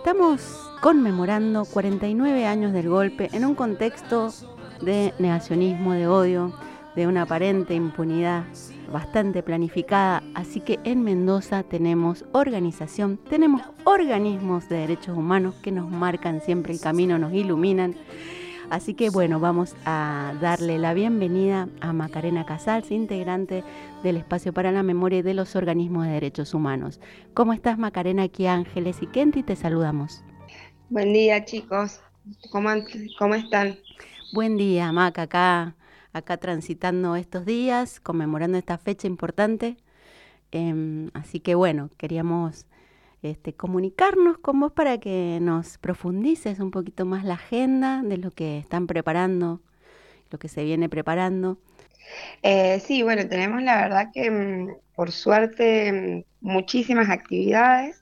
Estamos conmemorando 49 años del golpe en un contexto de negacionismo, de odio, de una aparente impunidad bastante planificada. Así que en Mendoza tenemos organización, tenemos organismos de derechos humanos que nos marcan siempre el camino, nos iluminan. Así que bueno, vamos a darle la bienvenida a Macarena Casals, integrante del Espacio para la Memoria y de los Organismos de Derechos Humanos. ¿Cómo estás, Macarena? Aquí Ángeles y Kenty te saludamos. Buen día, chicos. ¿Cómo están? Buen día, Maca, acá transitando estos días, conmemorando esta fecha importante. Así que bueno, queríamos comunicarnos con vos para que nos profundices un poquito más la agenda de lo que están preparando, lo que se viene preparando. Sí, bueno, tenemos la verdad que por suerte muchísimas actividades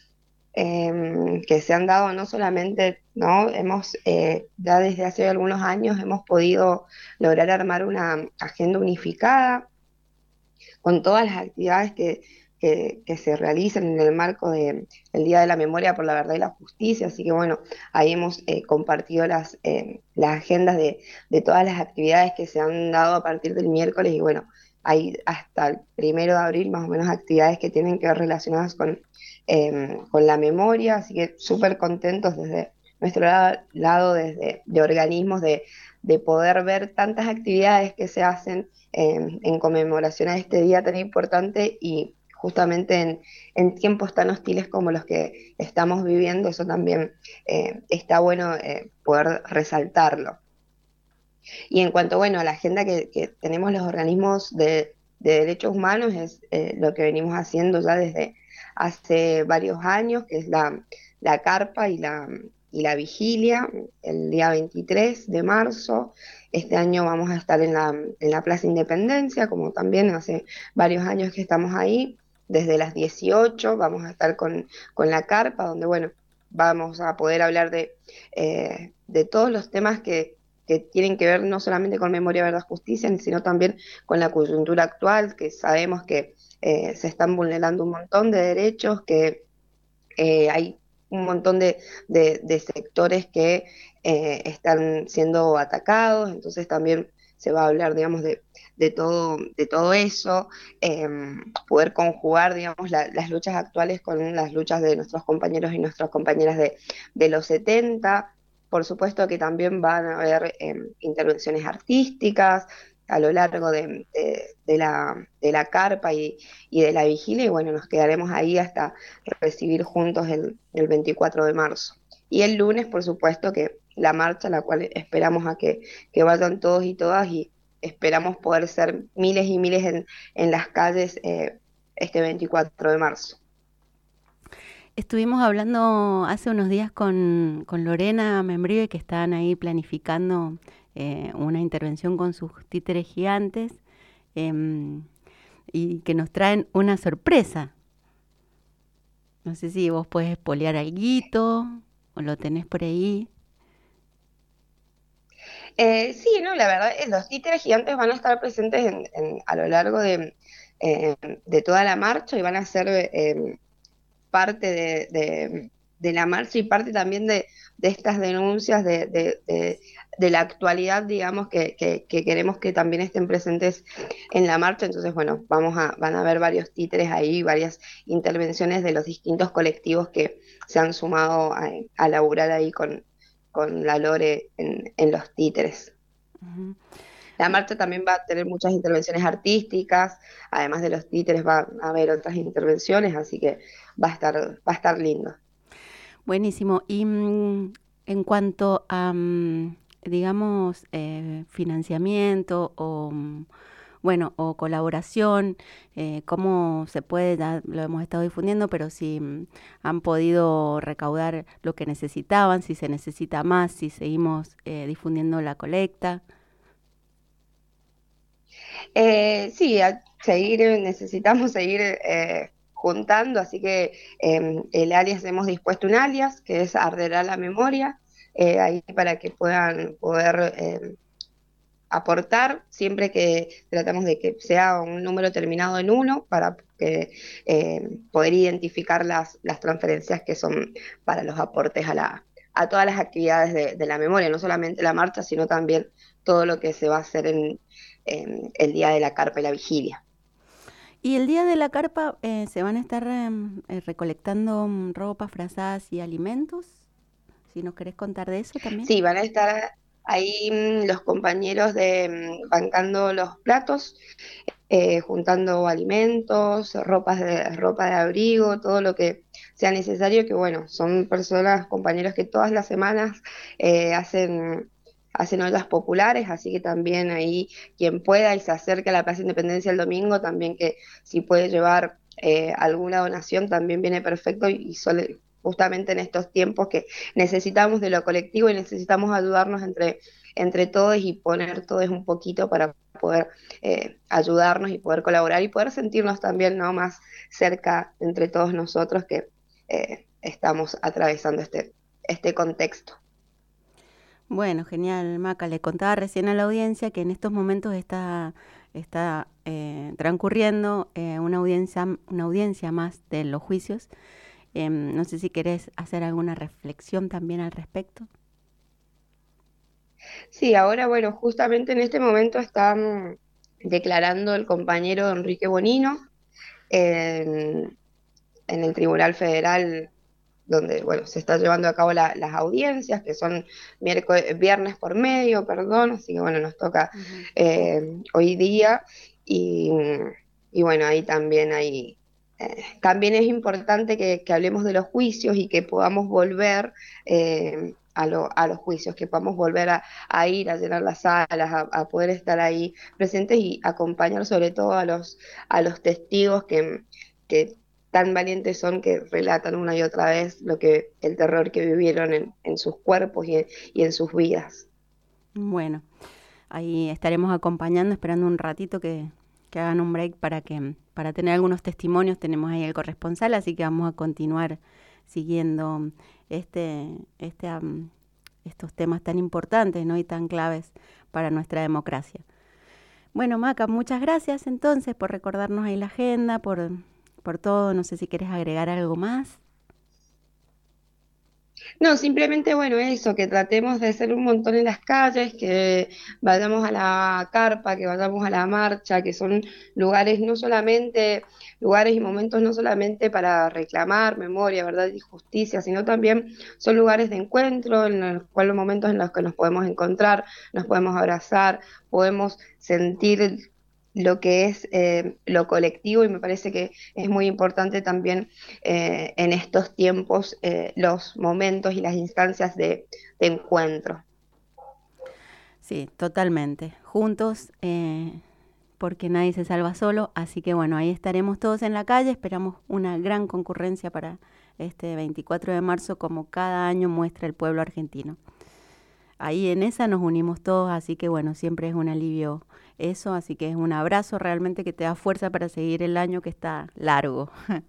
que se han dado no solamente, ¿no? Hemos ya desde hace algunos años hemos podido lograr armar una agenda unificada con todas las actividades que se realizan en el marco del Día de la Memoria por la Verdad y la Justicia. Así que bueno, ahí hemos compartido las agendas de todas las actividades que se han dado a partir del miércoles y bueno, hay hasta el 1 de abril más o menos actividades que tienen que ver relacionadas con la memoria, así que súper contentos desde nuestro lado, desde de organismos, de poder ver tantas actividades que se hacen en conmemoración a este día tan importante y justamente en tiempos tan hostiles como los que estamos viviendo, eso también está bueno poder resaltarlo. Y en cuanto, bueno, a la agenda que tenemos los organismos de derechos humanos, es lo que venimos haciendo ya desde hace varios años, que es la carpa y la vigilia, el día 23 de marzo. Este año vamos a estar en la Plaza Independencia, como también hace varios años que estamos ahí. Desde las 18 vamos a estar con la carpa, donde, bueno, vamos a poder hablar de todos los temas que tienen que ver no solamente con memoria, verdad, justicia, sino también con la coyuntura actual, que sabemos que se están vulnerando un montón de derechos, que hay un montón de sectores que están siendo atacados, entonces también se va a hablar, digamos, de todo eso, eh, poder conjugar, digamos, las luchas actuales con las luchas de nuestros compañeros y nuestras compañeras de los 70. Por supuesto que también van a haber intervenciones artísticas a lo largo de la carpa y de la vigilia, y bueno, nos quedaremos ahí hasta recibir juntos el 24 de marzo. Y el lunes, por supuesto, que la marcha, la cual esperamos a que vayan todos y todas y esperamos poder ser miles y miles en las calles este 24 de marzo. Estuvimos hablando hace unos días con Lorena Membrive, que están ahí planificando una intervención con sus títeres gigantes em, y que nos traen una sorpresa. No sé si vos podés espolear alguito o lo tenés por ahí. Sí, no, la verdad, los títeres gigantes van a estar presentes a lo largo de toda la marcha y van a ser parte de la marcha y parte también de estas denuncias de la actualidad, digamos, que queremos que también estén presentes en la marcha. Entonces, bueno, van a haber varios títeres ahí, varias intervenciones de los distintos colectivos que se han sumado a laburar ahí con la Lore en los títeres. Ujú. La marcha también va a tener muchas intervenciones artísticas, además de los títeres va a haber otras intervenciones, así que va a estar lindo. Buenísimo. Y en cuanto a, digamos, financiamiento o, bueno, o colaboración, cómo se puede, ya lo hemos estado difundiendo, pero si han podido recaudar lo que necesitaban, si se necesita más, si seguimos difundiendo la colecta. Sí, necesitamos seguir juntando, así que el alias, hemos dispuesto un alias que es Arderá la Memoria, ahí para que puedan poder aportar, siempre que tratamos de que sea un número terminado en uno para poder identificar las transferencias que son para los aportes a todas las actividades de la memoria, no solamente la marcha, sino también todo lo que se va a hacer en el día de la carpa y la vigilia. Y el día de la carpa se van a estar recolectando ropas, frazadas y alimentos. Si nos querés contar de eso también. Sí, van a estar ahí los compañeros bancando los platos, juntando alimentos, ropa de abrigo, todo lo que sea necesario, que bueno, son personas, compañeros que todas las semanas hacen ollas populares, así que también ahí quien pueda y se acerque a la Plaza Independencia el domingo, también que si puede llevar alguna donación también viene perfecto justamente en estos tiempos que necesitamos de lo colectivo y necesitamos ayudarnos entre todos y poner todos un poquito para poder ayudarnos y poder colaborar y poder sentirnos también, ¿no?, más cerca entre todos nosotros que estamos atravesando este contexto. Bueno, genial, Maca. Le contaba recién a la audiencia que en estos momentos está transcurriendo una audiencia más de los juicios. No sé si querés hacer alguna reflexión también al respecto. Sí, ahora, bueno, justamente en este momento están declarando el compañero Enrique Bonino en, en el Tribunal Federal donde, bueno, se está llevando a cabo las audiencias, que son viernes por medio, perdón, así que bueno, nos toca Ujú. hoy día y, y bueno, ahí también también es importante que hablemos de los juicios y que podamos volver a los juicios, que podamos volver a ir a llenar las salas, a poder estar ahí presentes y acompañar sobre todo a los testigos que tan valientes son que relatan una y otra vez el terror que vivieron en sus cuerpos y en sus vidas. Bueno, ahí estaremos acompañando, esperando un ratito que hagan un break para tener algunos testimonios. Tenemos ahí el corresponsal, así que vamos a continuar siguiendo estos temas tan importantes, ¿no?, y tan claves para nuestra democracia. Bueno, Maca, muchas gracias entonces por recordarnos ahí la agenda, por todo. No sé si quieres agregar algo más. No, simplemente, bueno, eso, que tratemos de ser un montón en las calles, que vayamos a la carpa, que vayamos a la marcha, que son lugares no solamente, lugares y momentos no solamente para reclamar memoria, verdad y justicia, sino también son lugares de encuentro, en los cuales momentos en los que nos podemos encontrar, nos podemos abrazar, podemos sentir lo que es lo colectivo y me parece que es muy importante también en estos tiempos los momentos y las instancias de encuentro. Sí, totalmente. Juntos, porque nadie se salva solo. Así que bueno, ahí estaremos todos en la calle. Esperamos una gran concurrencia para este 24 de marzo, como cada año muestra el pueblo argentino. Ahí en esa nos unimos todos, así que bueno, siempre es un alivio eso. Así que es un abrazo realmente que te da fuerza para seguir el año que está largo.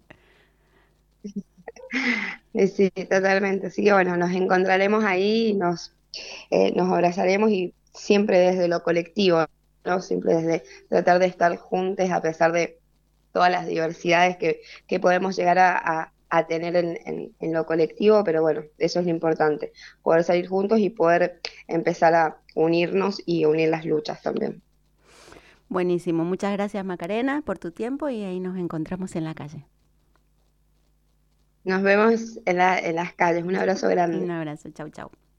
Sí, totalmente. Así que bueno, nos encontraremos ahí y nos abrazaremos y siempre desde lo colectivo, ¿no? Siempre desde tratar de estar juntos a pesar de todas las diversidades que podemos llegar a tener en lo colectivo, pero bueno, eso es lo importante, poder salir juntos y poder empezar a unirnos y unir las luchas también. Buenísimo. Muchas gracias, Macarena, por tu tiempo y ahí nos encontramos en la calle. Nos vemos en las calles. Un abrazo Un grande. abrazo. Chau, chau.